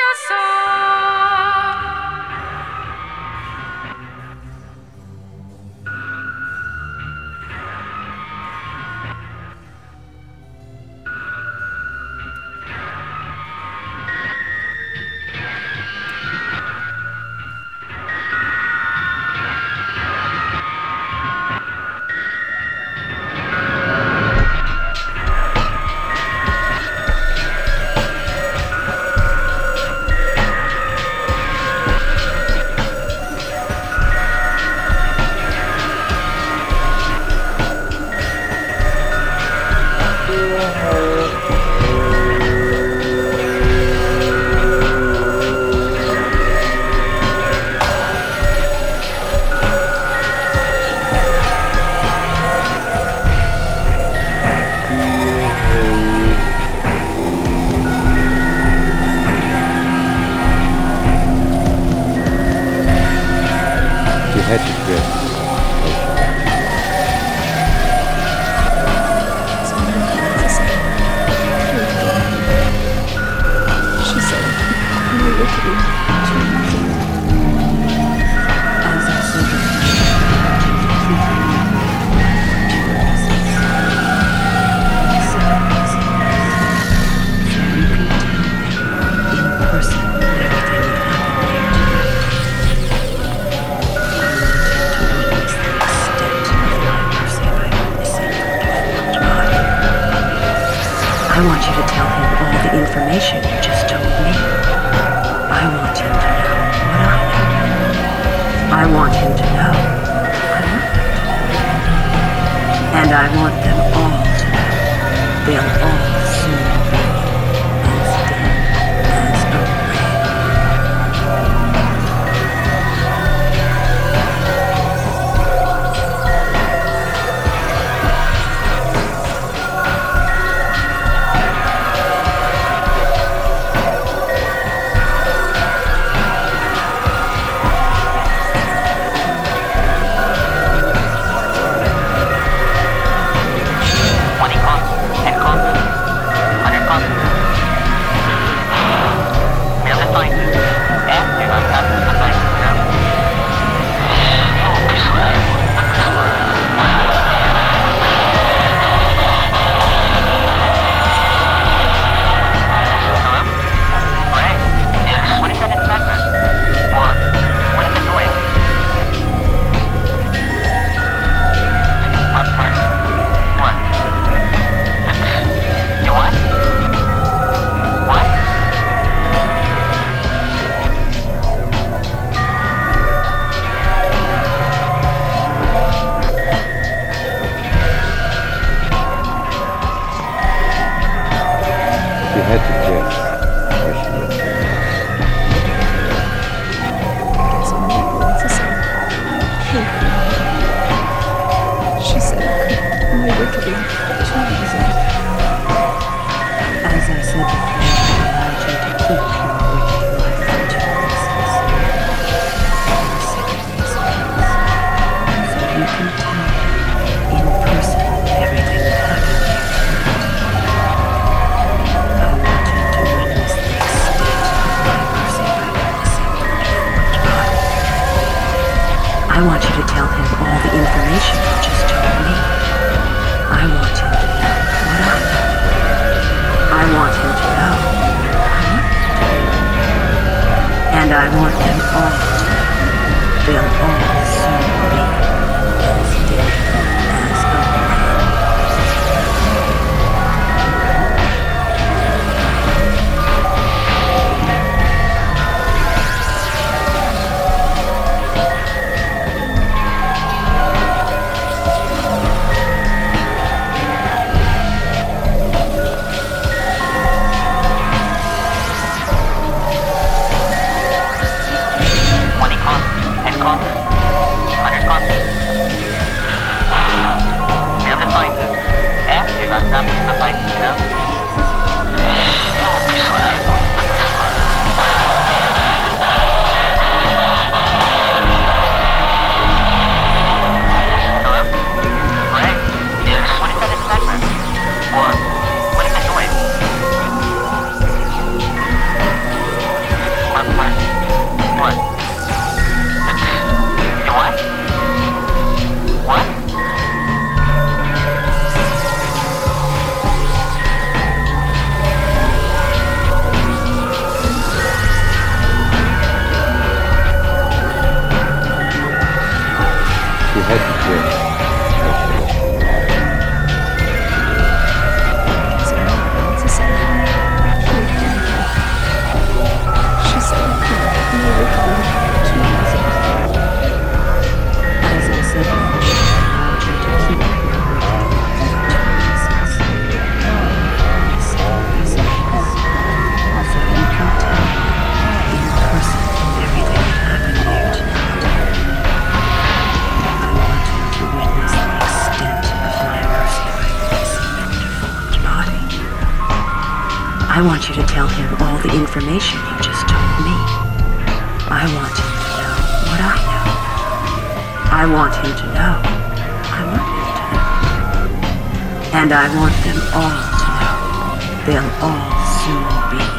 I want you to tell him all the information you just told me. I want him to know what I know. I want him to know I want him to know. And I want them all to know. They'll all soon be as dead as a ray. I want you to tell him all the information you just told me. I want him to know what I know. I want him to know I want him to know. And I want them all to know. They'll all soon be as dead as a ray. Call. I want you to tell him all the information you just told me. I want him to know what I know. I want him to know. I want him to know. And I want them all to know. They'll all soon be